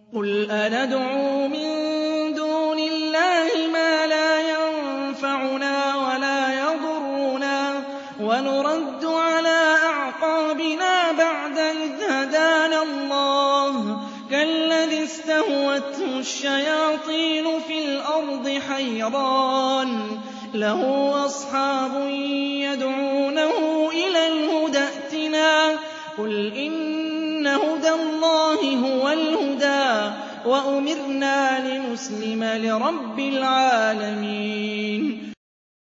قُلْ أَنَدْعُو مِن دُونِ اللَّهِ مَا لَا يَنفَعُنَا وَلَا يَضُرُّنَا وَنُرَدُّ عَلَىٰ أَعْقَابِنَا بَعْدَ إِذْ هَدَانَا اللَّهُ كَالَّذِي اسْتَهْوَتْهُ الشَّيَاطِينُ فِي الْأَرْضِ حَيْرَانٌ لَّهُ أَصْحَابٌ يَدْعُونَهُ إِلَى الْهُدَى ائْتِنَا ۗ قُلْ إِنَّ هُدَى اللَّهِ هُوَ الْهُدَىٰ وَأُمِرْنَا لِنُسْلِمَ لِرَبِّ الْعَالَمِينَ